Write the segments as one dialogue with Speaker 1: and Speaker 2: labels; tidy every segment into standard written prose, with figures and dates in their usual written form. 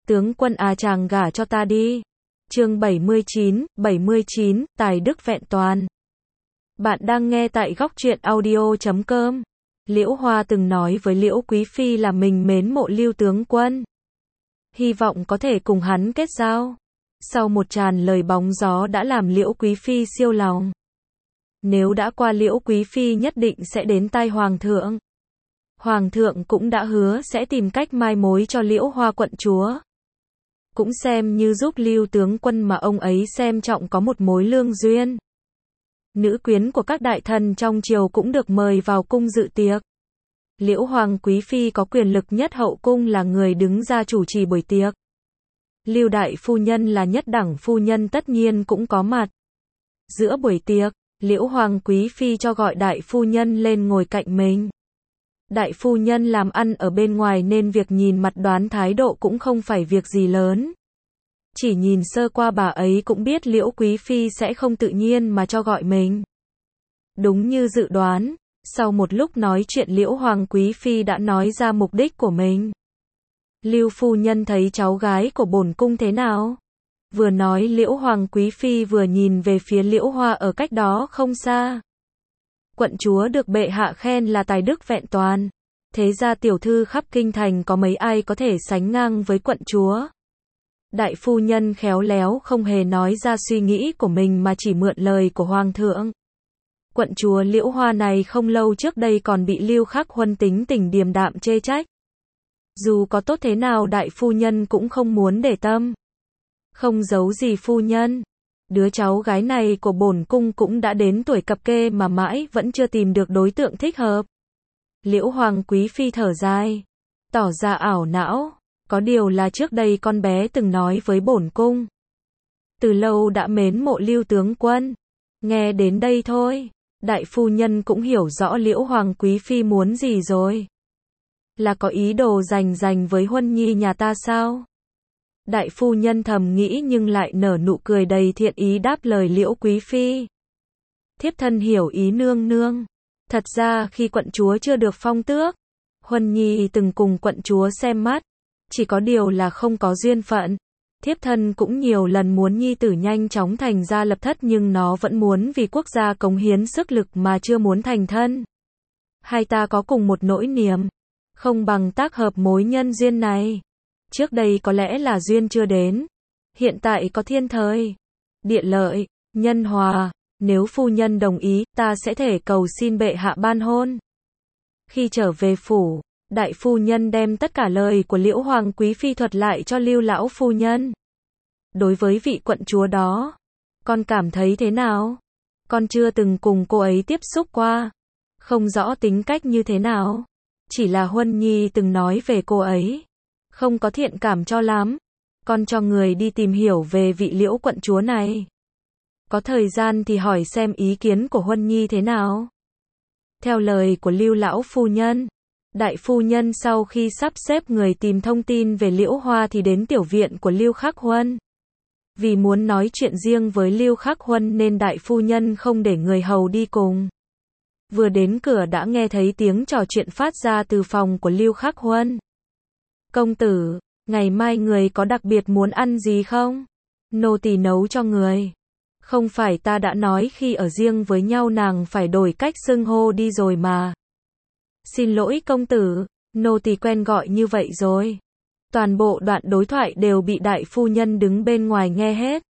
Speaker 1: Tướng quân à, chàng gả cho ta đi. Chương 79, tài đức vẹn toàn. Bạn đang nghe tại góc truyện audio.com. Liễu Hoa từng nói với Liễu Quý Phi là mình mến mộ Lưu tướng quân, hy vọng có thể cùng hắn kết giao. Sau một tràn lời bóng gió đã làm Liễu Quý Phi siêu lòng. Nếu đã qua Liễu Quý Phi nhất định sẽ đến tai Hoàng thượng. Hoàng thượng cũng đã hứa sẽ tìm cách mai mối cho Liễu Hoa quận chúa. Cũng xem như giúp Lưu tướng quân mà ông ấy xem trọng có một mối lương duyên. Nữ quyến của các đại thần trong triều cũng được mời vào cung dự tiệc. Liễu Hoàng Quý Phi có quyền lực nhất hậu cung là người đứng ra chủ trì buổi tiệc. Lưu đại phu nhân là nhất đẳng phu nhân tất nhiên cũng có mặt. Giữa buổi tiệc, Liễu Hoàng Quý Phi cho gọi đại phu nhân lên ngồi cạnh mình. Đại phu nhân làm ăn ở bên ngoài nên việc nhìn mặt đoán thái độ cũng không phải việc gì lớn. Chỉ nhìn sơ qua bà ấy cũng biết Liễu Quý Phi sẽ không tự nhiên mà cho gọi mình. Đúng như dự đoán, sau một lúc nói chuyện Liễu Hoàng Quý Phi đã nói ra mục đích của mình. Lưu phu nhân thấy cháu gái của bổn cung thế nào? Vừa nói Liễu Hoàng Quý Phi vừa nhìn về phía Liễu Hoa ở cách đó không xa. Quận chúa được bệ hạ khen là tài đức vẹn toàn. Thế ra tiểu thư khắp kinh thành có mấy ai có thể sánh ngang với quận chúa. Đại phu nhân khéo léo không hề nói ra suy nghĩ của mình mà chỉ mượn lời của Hoàng thượng. Quận chúa Liễu Hoa này không lâu trước đây còn bị Lưu Khắc Huân tính tình điềm đạm chê trách. Dù có tốt thế nào đại phu nhân cũng không muốn để tâm. Không giấu gì phu nhân. Đứa cháu gái này của bổn cung cũng đã đến tuổi cập kê mà mãi vẫn chưa tìm được đối tượng thích hợp. Liễu Hoàng Quý Phi thở dài, tỏ ra ảo não. Có điều là trước đây con bé từng nói với bổn cung. Từ lâu đã mến mộ Lưu tướng quân. Nghe đến đây thôi, đại phu nhân cũng hiểu rõ Liễu Hoàng Quý Phi muốn gì rồi. Là có ý đồ giành với Huân Nhi nhà ta sao? Đại phu nhân thầm nghĩ nhưng lại nở nụ cười đầy thiện ý đáp lời Liễu Quý Phi. Thiếp thân hiểu ý nương nương. Thật ra khi quận chúa chưa được phong tước, Huân Nhi từng cùng quận chúa xem mắt. Chỉ có điều là không có duyên phận. Thiếp thân cũng nhiều lần muốn nhi tử nhanh chóng thành gia lập thất nhưng nó vẫn muốn vì quốc gia cống hiến sức lực mà chưa muốn thành thân. Hai ta có cùng một nỗi niềm. Không bằng tác hợp mối nhân duyên này. Trước đây có lẽ là duyên chưa đến. Hiện tại có thiên thời, địa lợi, nhân hòa. Nếu phu nhân đồng ý, ta sẽ thể cầu xin bệ hạ ban hôn. Khi trở về phủ, đại phu nhân đem tất cả lời của Liễu Hoàng Quý Phi thuật lại cho Lưu lão phu nhân. Đối với vị quận chúa đó, con cảm thấy thế nào? Con chưa từng cùng cô ấy tiếp xúc qua, không rõ tính cách như thế nào. Chỉ là Huân Nhi từng nói về cô ấy, không có thiện cảm cho lắm. Con cho người đi tìm hiểu về vị Liễu quận chúa này. Có thời gian thì hỏi xem ý kiến của Huân Nhi thế nào. Theo lời của Lưu lão phu nhân, đại phu nhân sau khi sắp xếp người tìm thông tin về Liễu Hoa thì đến tiểu viện của Lưu Khắc Huân. Vì muốn nói chuyện riêng với Lưu Khắc Huân nên đại phu nhân không để người hầu đi cùng. Vừa đến cửa đã nghe thấy tiếng trò chuyện phát ra từ phòng của Lưu Khắc Huân. Công tử, ngày mai người có đặc biệt muốn ăn gì không? Nô tỳ nấu cho người. Không phải ta đã nói khi ở riêng với nhau nàng phải đổi cách xưng hô đi rồi mà. Xin lỗi công tử, nô tỳ quen gọi như vậy rồi. Toàn bộ đoạn đối thoại đều bị đại phu nhân đứng bên ngoài nghe hết.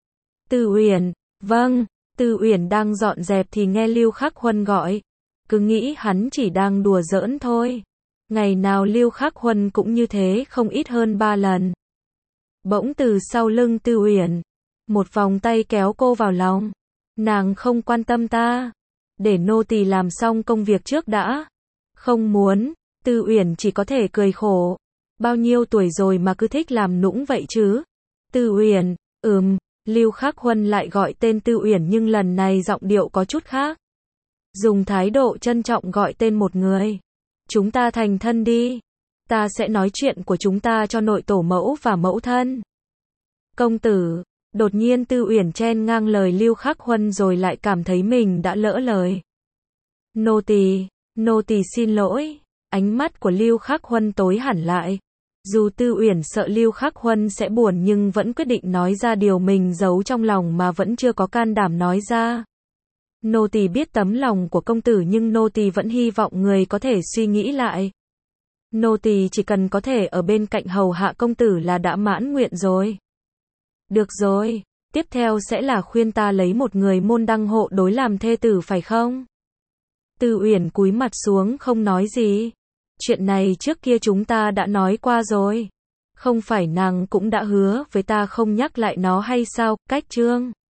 Speaker 1: Tư Uyển, vâng, Tư Uyển đang dọn dẹp thì nghe Lưu Khắc Huân gọi. Cứ nghĩ hắn chỉ đang đùa giỡn thôi. Ngày nào Lưu Khắc Huân cũng như thế không ít hơn 3 lần. Bỗng từ sau lưng Tư Uyển, một vòng tay kéo cô vào lòng. Nàng không quan tâm ta. Để nô tỳ làm xong công việc trước đã. Không muốn, Tư Uyển chỉ có thể cười khổ. Bao nhiêu tuổi rồi mà cứ thích làm nũng vậy chứ? Tư Uyển, Lưu Khắc Huân lại gọi tên Tư Uyển nhưng lần này giọng điệu có chút khác. Dùng thái độ trân trọng gọi tên một người. Chúng ta thành thân đi. Ta sẽ nói chuyện của chúng ta cho nội tổ mẫu và mẫu thân. Công tử, đột nhiên Tư Uyển chen ngang lời Lưu Khắc Huân rồi lại cảm thấy mình đã lỡ lời. Nô tỳ xin lỗi. Ánh mắt của Lưu Khắc Huân tối hẳn lại. Dù Tư Uyển sợ Lưu Khắc Huân sẽ buồn nhưng vẫn quyết định nói ra điều mình giấu trong lòng mà vẫn chưa có can đảm nói ra. Nô tỳ biết tấm lòng của công tử nhưng nô tỳ vẫn hy vọng người có thể suy nghĩ lại. Nô tỳ chỉ cần có thể ở bên cạnh hầu hạ công tử là đã mãn nguyện rồi. Được rồi, tiếp theo sẽ là khuyên ta lấy một người môn đăng hộ đối làm thê tử phải không? Tư Uyển cúi mặt xuống không nói gì. Chuyện này trước kia chúng ta đã nói qua rồi. Không phải nàng cũng đã hứa với ta không nhắc lại nó hay sao, Cách Trương?